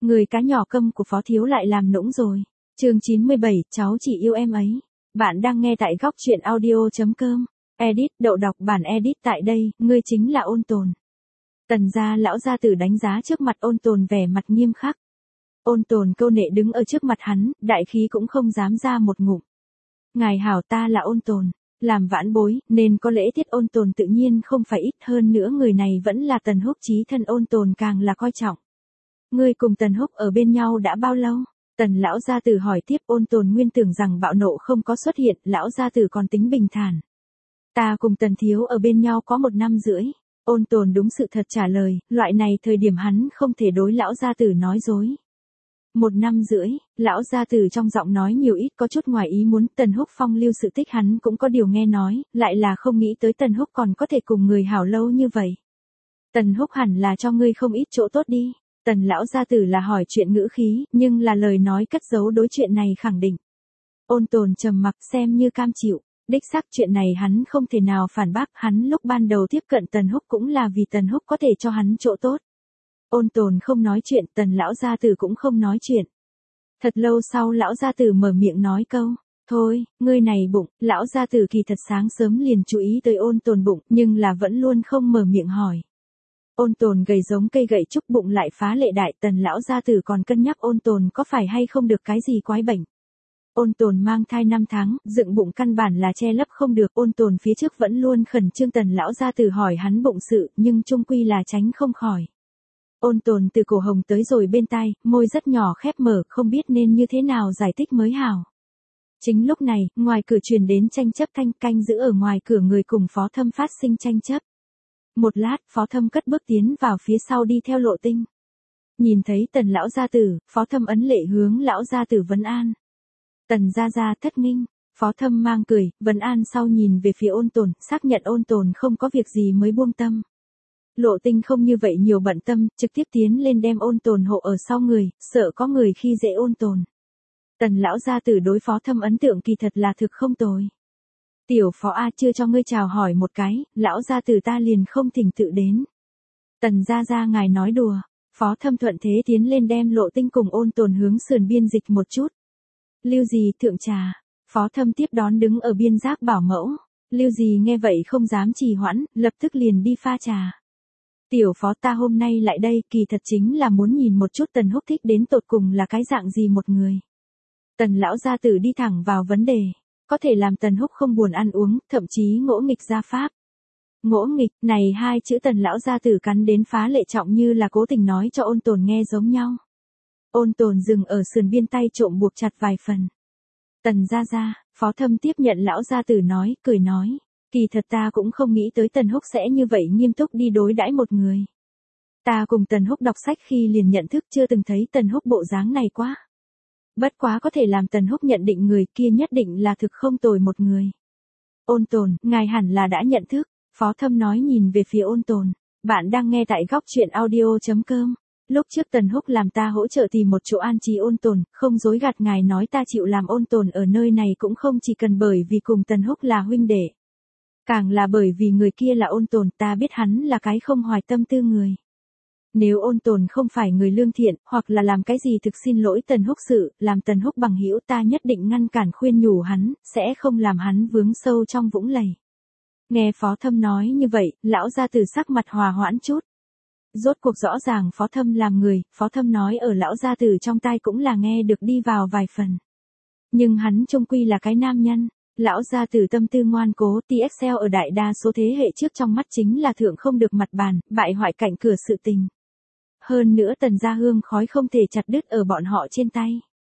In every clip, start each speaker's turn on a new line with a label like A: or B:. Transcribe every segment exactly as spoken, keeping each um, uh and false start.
A: Người cá nhỏ câm của Phó Thiếu lại làm nũng rồi. Chương chín mươi bảy, cháu chỉ yêu em ấy. Bạn đang nghe tại góc truyện audio chấm com. Edit, đậu đọc bản edit tại đây, ngươi chính là Ôn Tồn. Tần gia lão gia tử đánh giá trước mặt Ôn Tồn vẻ mặt nghiêm khắc. Ôn Tồn câu nệ đứng ở trước mặt hắn, đại khí cũng không dám ra một ngụm. Ngài hảo, ta là Ôn Tồn, làm vãn bối, nên có lễ tiết Ôn Tồn tự nhiên không phải ít, hơn nữa người này vẫn là Tần Húc, chí thân Ôn Tồn càng là coi trọng. Ngươi cùng Tần Húc ở bên nhau đã bao lâu? Tần lão gia tử hỏi tiếp. Ôn Tồn nguyên tưởng rằng bạo nộ không có xuất hiện, lão gia tử còn tính bình thản. Ta cùng Tần thiếu ở bên nhau có một năm rưỡi. Ôn Tồn đúng sự thật trả lời, loại này thời điểm hắn không thể đối lão gia tử nói dối. Một năm rưỡi, lão gia tử trong giọng nói nhiều ít có chút ngoài ý muốn. Tần Húc phong lưu sự tích hắn cũng có điều nghe nói, lại là không nghĩ tới Tần Húc còn có thể cùng người hảo lâu như vậy. Tần Húc hẳn là cho ngươi không ít chỗ tốt đi. Tần lão gia tử là hỏi chuyện ngữ khí, nhưng là lời nói cất giấu đối chuyện này khẳng định. Ôn Tồn trầm mặc xem như cam chịu, đích xác chuyện này hắn không thể nào phản bác, hắn lúc ban đầu tiếp cận Tần Húc cũng là vì Tần Húc có thể cho hắn chỗ tốt. Ôn Tồn không nói chuyện, Tần lão gia tử cũng không nói chuyện. Thật lâu sau lão gia tử mở miệng nói câu, thôi, ngươi này bụng. Lão gia tử kỳ thật sáng sớm liền chú ý tới Ôn Tồn bụng, nhưng là vẫn luôn không mở miệng hỏi. Ôn Tồn gầy giống cây gậy trúc, bụng lại phá lệ đại, Tần lão gia tử còn cân nhắc Ôn Tồn có phải hay không được cái gì quái bệnh. Ôn Tồn mang thai năm tháng, dựng bụng căn bản là che lấp không được. Ôn Tồn phía trước vẫn luôn khẩn trương Tần lão gia tử hỏi hắn bụng sự, nhưng chung quy là tránh không khỏi. Ôn Tồn từ cổ hồng tới rồi bên tai, môi rất nhỏ khép mở, không biết nên như thế nào giải thích mới hảo. Chính lúc này, ngoài cửa truyền đến tranh chấp thanh, canh giữ ở ngoài cửa người cùng Phó Thâm phát sinh tranh chấp. Một lát, Phó Thâm cất bước tiến vào phía sau đi theo Lộ Tinh. Nhìn thấy Tần lão gia tử, Phó Thâm ấn lễ hướng lão gia tử vấn an. Tần gia gia thất nghinh. Phó Thâm mang cười, vấn an sau nhìn về phía Ôn Tồn, xác nhận Ôn Tồn không có việc gì mới buông tâm. Lộ Tinh không như vậy nhiều bận tâm, trực tiếp tiến lên đem Ôn Tồn hộ ở sau người, sợ có người khi dễ Ôn Tồn. Tần lão gia tử đối Phó Thâm ấn tượng kỳ thật là thực không tồi. Tiểu Phó A, chưa cho ngươi chào hỏi một cái, lão gia tử ta liền không thỉnh tự đến. Tần gia gia ngài nói đùa. Phó Thâm thuận thế tiến lên đem Lộ Tinh cùng Ôn Tồn hướng sườn biên dịch một chút. Lưu Dì thượng trà. Phó Thâm tiếp đón đứng ở biên giác bảo mẫu. Lưu Dì nghe vậy không dám trì hoãn, lập tức liền đi pha trà. Tiểu Phó, ta hôm nay lại đây kỳ thật chính là muốn nhìn một chút Tần Húc thích đến tột cùng là cái dạng gì một người. Tần lão gia tử đi thẳng vào vấn đề. Có thể làm Tần Húc không buồn ăn uống, thậm chí ngỗ nghịch ra pháp. Ngỗ nghịch, này hai chữ Tần lão gia tử cắn đến phá lệ trọng, như là cố tình nói cho Ôn Tồn nghe giống nhau. Ôn Tồn dừng ở sườn biên, tay trộm buộc chặt vài phần. Tần gia gia. Phó Thâm tiếp nhận lão gia tử nói, cười nói, kỳ thật ta cũng không nghĩ tới Tần Húc sẽ như vậy nghiêm túc đi đối đãi một người. Ta cùng Tần Húc đọc sách khi liền nhận thức, chưa từng thấy Tần Húc bộ dáng này quá. Bất quá có thể làm Tần Húc nhận định người kia nhất định là thực không tồi một người. Ôn Tồn, ngài hẳn là đã nhận thức. Phó Thâm nói nhìn về phía Ôn Tồn. Bạn đang nghe tại góc truyện audio chấm com. Lúc trước Tần Húc làm ta hỗ trợ tìm một chỗ an trí Ôn Tồn, không dối gạt ngài nói ta chịu làm Ôn Tồn ở nơi này cũng không chỉ cần bởi vì cùng Tần Húc là huynh đệ. Càng là bởi vì người kia là Ôn Tồn, ta biết hắn là cái không hoài tâm tư người. Nếu Ôn Tồn không phải người lương thiện, hoặc là làm cái gì thực xin lỗi Tần Húc sự, làm Tần Húc bằng hữu, ta nhất định ngăn cản khuyên nhủ hắn, sẽ không làm hắn vướng sâu trong vũng lầy. Nghe Phó Thâm nói như vậy, lão gia tử sắc mặt hòa hoãn chút. Rốt cuộc rõ ràng Phó Thâm làm người, Phó Thâm nói ở lão gia tử trong tai cũng là nghe được đi vào vài phần. Nhưng hắn chung quy là cái nam nhân. Lão gia tử tâm tư ngoan cố, tê ích xê ở đại đa số thế hệ trước trong mắt chính là thượng không được mặt bàn, bại hoại cạnh cửa sự tình. Hơn nữa Tần gia hương khói không thể chặt đứt ở bọn họ trên tay.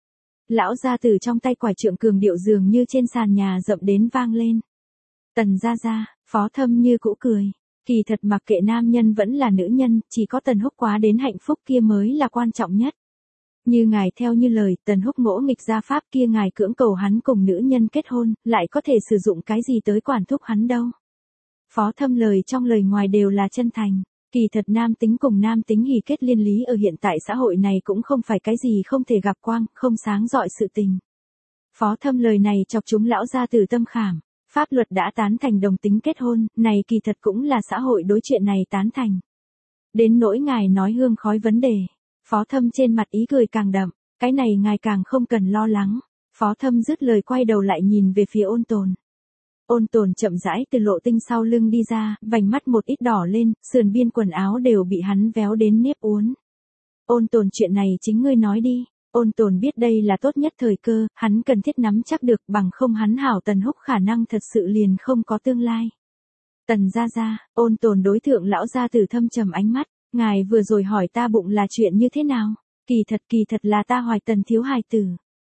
A: Lão gia tử trong tay quải trượng cường điệu dường như trên sàn nhà dậm đến vang lên. Tần gia gia. Phó Thâm như cũ cười. Kỳ thật mặc kệ nam nhân vẫn là nữ nhân, chỉ có Tần Húc quá đến hạnh phúc kia mới là quan trọng nhất. Như ngài theo như lời, Tần Húc ngỗ nghịch ra pháp kia, ngài cưỡng cầu hắn cùng nữ nhân kết hôn, lại có thể sử dụng cái gì tới quản thúc hắn đâu. Phó Thâm lời trong lời ngoài đều là chân thành. Kỳ thật nam tính cùng nam tính hỉ kết liên lý ở hiện tại xã hội này cũng không phải cái gì không thể gặp quang, không sáng rọi sự tình. Phó Thâm lời này chọc chúng lão gia tử tâm khảm. Pháp luật đã tán thành đồng tính kết hôn, này kỳ thật cũng là xã hội đối chuyện này tán thành. Đến nỗi ngài nói hương khói vấn đề. Phó Thâm trên mặt ý cười càng đậm, cái này ngài càng không cần lo lắng. Phó Thâm dứt lời quay đầu lại nhìn về phía Ôn Tồn. Ôn Tồn chậm rãi từ lộ tinh sau lưng đi ra, vành mắt một ít đỏ lên, sườn biên quần áo đều bị hắn véo đến nếp uốn. Ôn Tồn, chuyện này chính ngươi nói đi. Ôn Tồn biết đây là tốt nhất thời cơ, hắn cần thiết nắm chắc được, bằng không hắn hảo Tần Húc khả năng thật sự liền không có tương lai. Tần gia gia, Ôn Tồn đối thượng lão gia tử thâm trầm ánh mắt, ngài vừa rồi hỏi ta bụng là chuyện như thế nào? Kỳ thật kỳ thật là ta hoài Tần thiếu hài tử.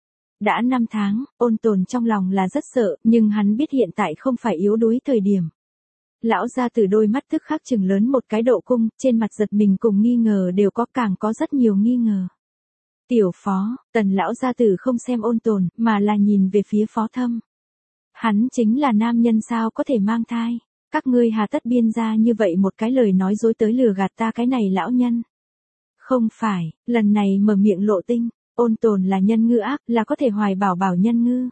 A: Đã năm tháng, Ôn Tồn trong lòng là rất sợ, nhưng hắn biết hiện tại không phải yếu đuối thời điểm. Lão gia tử đôi mắt tức khắc chừng lớn một cái độ cung, trên mặt giật mình cùng nghi ngờ đều có, càng có rất nhiều nghi ngờ. Tiểu Phó, Tần lão gia tử không xem Ôn Tồn, mà là nhìn về phía Phó Thâm. Hắn chính là nam nhân sao có thể mang thai? Các ngươi hà tất biên ra như vậy một cái lời nói dối tới lừa gạt ta cái này lão nhân. Không phải, lần này mở miệng Lộ Tinh, Ôn Tồn là nhân ngư ác, là có thể hoài bảo bảo nhân ngư.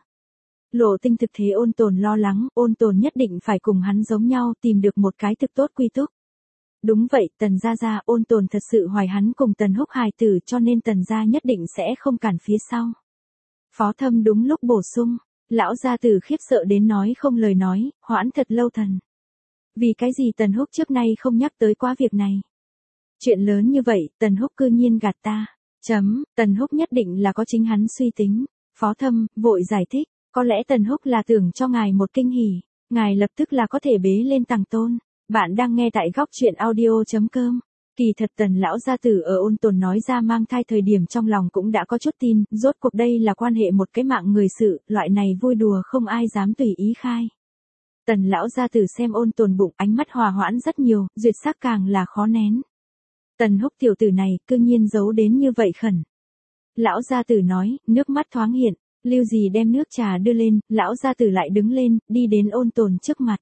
A: Lộ Tinh thực thế Ôn Tồn lo lắng, Ôn Tồn nhất định phải cùng hắn giống nhau, tìm được một cái thực tốt quy túc. Đúng vậy, Tần gia gia, Ôn Tồn thật sự hoài hắn cùng Tần Húc hài tử, cho nên Tần gia nhất định sẽ không cản phía sau. Phó Thâm đúng lúc bổ sung, lão gia tử khiếp sợ đến nói không lời nói, hoãn thật lâu thần. Vì cái gì Tần Húc trước nay không nhắc tới quá việc này? Chuyện lớn như vậy, Tần Húc cư nhiên gạt ta. Chấm, Tần Húc nhất định là có chính hắn suy tính. Phó Thâm, vội giải thích, có lẽ Tần Húc là tưởng cho ngài một kinh hỉ, ngài lập tức là có thể bế lên tàng tôn. Bạn đang nghe tại góc truyện audio chấm com. Kỳ thật Tần lão gia tử ở Ôn Tồn nói ra mang thai thời điểm trong lòng cũng đã có chút tin, rốt cuộc đây là quan hệ một cái mạng người sự, loại này vui đùa không ai dám tùy ý khai. Tần lão gia tử xem Ôn Tồn bụng, ánh mắt hòa hoãn rất nhiều, duyệt sắc càng là khó nén. Tần Húc tiểu tử này, cư nhiên giấu đến như vậy khẩn. Lão gia tử nói, nước mắt thoáng hiện, Lưu Dì đem nước trà đưa lên, lão gia tử lại đứng lên, đi đến Ôn Tồn trước mặt.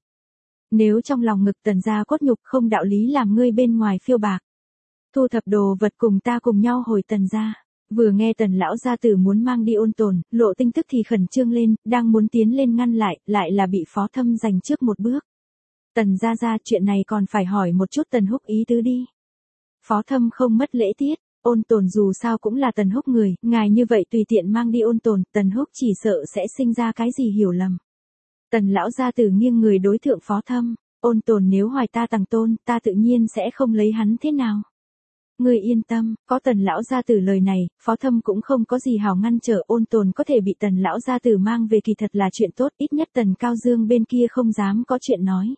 A: Nếu trong lòng ngực Tần gia cốt nhục không đạo lý làm ngươi bên ngoài phiêu bạc. Thu thập đồ vật cùng ta cùng nhau hồi Tần gia. Vừa nghe Tần lão gia tử muốn mang đi Ôn Tồn, Lộ Tinh tức thì khẩn trương lên, đang muốn tiến lên ngăn lại, lại là bị Phó Thâm giành trước một bước. Tần gia gia, chuyện này còn phải hỏi một chút Tần Húc ý tứ đi. Phó Thâm không mất lễ tiết, Ôn Tồn dù sao cũng là Tần Húc người, ngài như vậy tùy tiện mang đi Ôn Tồn, Tần Húc chỉ sợ sẽ sinh ra cái gì hiểu lầm. Tần lão gia tử nghiêng người đối thượng Phó Thâm, Ôn Tồn nếu hoài ta tàng tôn, ta tự nhiên sẽ không lấy hắn thế nào. Ngươi yên tâm, có Tần lão gia tử lời này, Phó Thâm cũng không có gì hào ngăn trở, Ôn Tồn có thể bị Tần lão gia tử mang về kỳ thật là chuyện tốt, ít nhất Tần Cao Dương bên kia không dám có chuyện nói.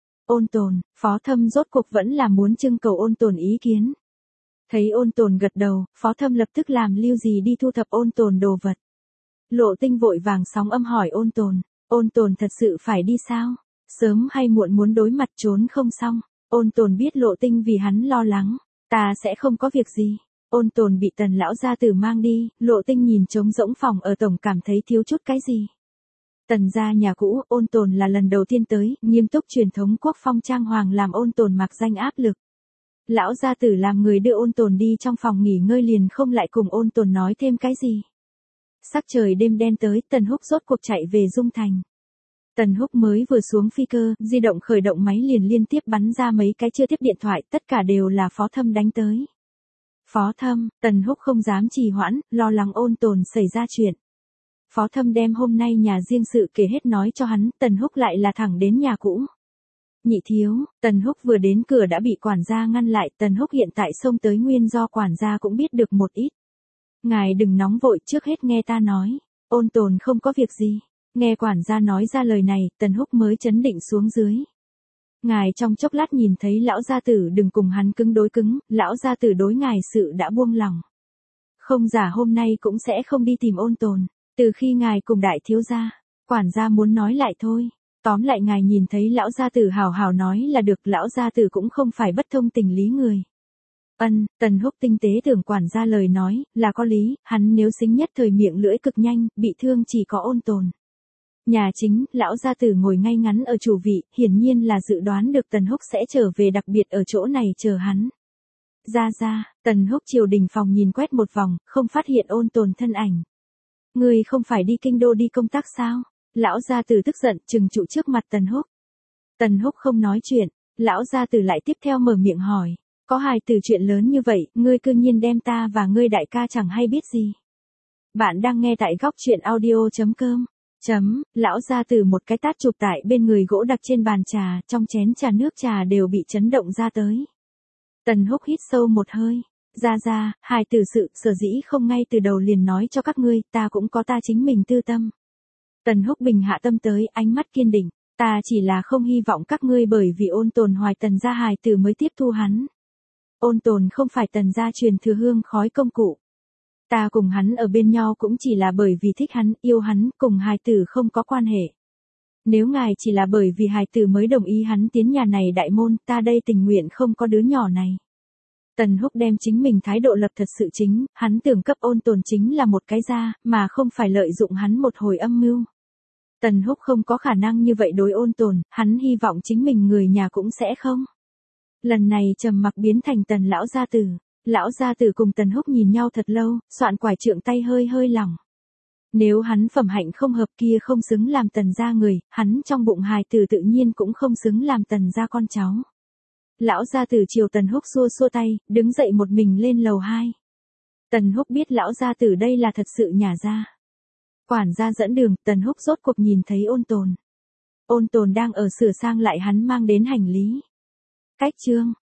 A: Ôn Tồn, Phó Thâm rốt cuộc vẫn là muốn trưng cầu Ôn Tồn ý kiến. Thấy Ôn Tồn gật đầu, Phó Thâm lập tức làm Lưu Dì đi thu thập Ôn Tồn đồ vật. Lộ Tinh vội vàng sóng âm hỏi Ôn Tồn, Ôn Tồn thật sự phải đi sao? Sớm hay muộn muốn đối mặt trốn không xong. Ôn Tồn biết Lộ Tinh vì hắn lo lắng, ta sẽ không có việc gì. Ôn Tồn bị Tần lão gia tử mang đi, Lộ Tinh nhìn trống rỗng phòng ở tổng cảm thấy thiếu chút cái gì. Tần gia nhà cũ, Ôn Tồn là lần đầu tiên tới, nghiêm túc truyền thống quốc phong trang hoàng làm Ôn Tồn mặc danh áp lực. Lão gia tử làm người đưa Ôn Tồn đi trong phòng nghỉ ngơi liền không lại cùng Ôn Tồn nói thêm cái gì. Sắc trời đêm đen tới, Tần Húc rốt cuộc chạy về Dung Thành. Tần Húc mới vừa xuống phi cơ, di động khởi động máy liền liên tiếp bắn ra mấy cái chưa tiếp điện thoại, tất cả đều là Phó Thâm đánh tới. Phó Thâm, Tần Húc không dám trì hoãn, lo lắng Ôn Tồn xảy ra chuyện. Phó Thâm đem hôm nay nhà riêng sự kể hết nói cho hắn, Tần Húc lại là thẳng đến nhà cũ. Nhị thiếu, Tần Húc vừa đến cửa đã bị quản gia ngăn lại, Tần Húc hiện tại xông tới nguyên do quản gia cũng biết được một ít. Ngài đừng nóng vội, trước hết nghe ta nói. Ôn Tồn không có việc gì. Nghe quản gia nói ra lời này, Tần Húc mới chấn định xuống dưới. Ngài trong chốc lát nhìn thấy lão gia tử đừng cùng hắn cứng đối cứng, lão gia tử đối ngài sự đã buông lòng. Không giả hôm nay cũng sẽ không đi tìm Ôn Tồn, từ khi ngài cùng đại thiếu gia, quản gia muốn nói lại thôi. Tóm lại ngài nhìn thấy lão gia tử hào hào nói là được, lão gia tử cũng không phải bất thông tình lý người. Ân, Tần Húc tinh tế tưởng quản gia lời nói, là có lý, hắn nếu xính nhất thời miệng lưỡi cực nhanh, bị thương chỉ có Ôn Tồn. Nhà chính, lão gia tử ngồi ngay ngắn ở chủ vị, hiển nhiên là dự đoán được Tần Húc sẽ trở về, đặc biệt ở chỗ này chờ hắn. Ra ra, Tần Húc triều đình phòng nhìn quét một vòng, không phát hiện Ôn Tồn thân ảnh. Người không phải đi kinh đô đi công tác sao? Lão gia tử tức giận, trừng trụ trước mặt Tần Húc. Tần Húc không nói chuyện, lão gia tử lại tiếp theo mở miệng hỏi. Có hài tử chuyện lớn như vậy, ngươi cư nhiên đem ta và ngươi đại ca chẳng hay biết gì. Bạn đang nghe tại góc chuyện audio.com. Chấm, lão gia tử một cái tát chụp tại bên người gỗ đặc trên bàn trà, trong chén trà nước trà đều bị chấn động ra tới. Tần Húc hít sâu một hơi. Ra ra, hài tử sự, sở dĩ không ngay từ đầu liền nói cho các ngươi, ta cũng có ta chính mình tư tâm. Tần Húc bình hạ tâm tới, ánh mắt kiên định. Ta chỉ là không hy vọng các ngươi bởi vì Ôn Tồn hoài Tần gia hài tử mới tiếp thu hắn. Ôn Tồn không phải Tần gia truyền thừa hương khói công cụ. Ta cùng hắn ở bên nhau cũng chỉ là bởi vì thích hắn, yêu hắn, cùng hài tử không có quan hệ. Nếu ngài chỉ là bởi vì hài tử mới đồng ý hắn tiến nhà này đại môn, ta đây tình nguyện không có đứa nhỏ này. Tần Húc đem chính mình thái độ lập thật sự chính, hắn tưởng cấp Ôn Tồn chính là một cái gia, mà không phải lợi dụng hắn một hồi âm mưu. Tần Húc không có khả năng như vậy đối Ôn Tồn, hắn hy vọng chính mình người nhà cũng sẽ không. Lần này trầm mặc biến thành Tần lão gia tử. Lão gia tử cùng Tần Húc nhìn nhau thật lâu, soạn quải trượng tay hơi hơi lỏng. Nếu hắn phẩm hạnh không hợp kia không xứng làm Tần gia người, hắn trong bụng hài tử tự nhiên cũng không xứng làm Tần gia con cháu. Lão gia tử chiều Tần Húc xua xua tay, đứng dậy một mình lên lầu hai. Tần Húc biết lão gia tử đây là thật sự nhả ra. Quản gia dẫn đường, Tần Húc rốt cuộc nhìn thấy Ôn Tồn. Ôn Tồn đang ở sửa sang lại hắn mang đến hành lý. Cách chương.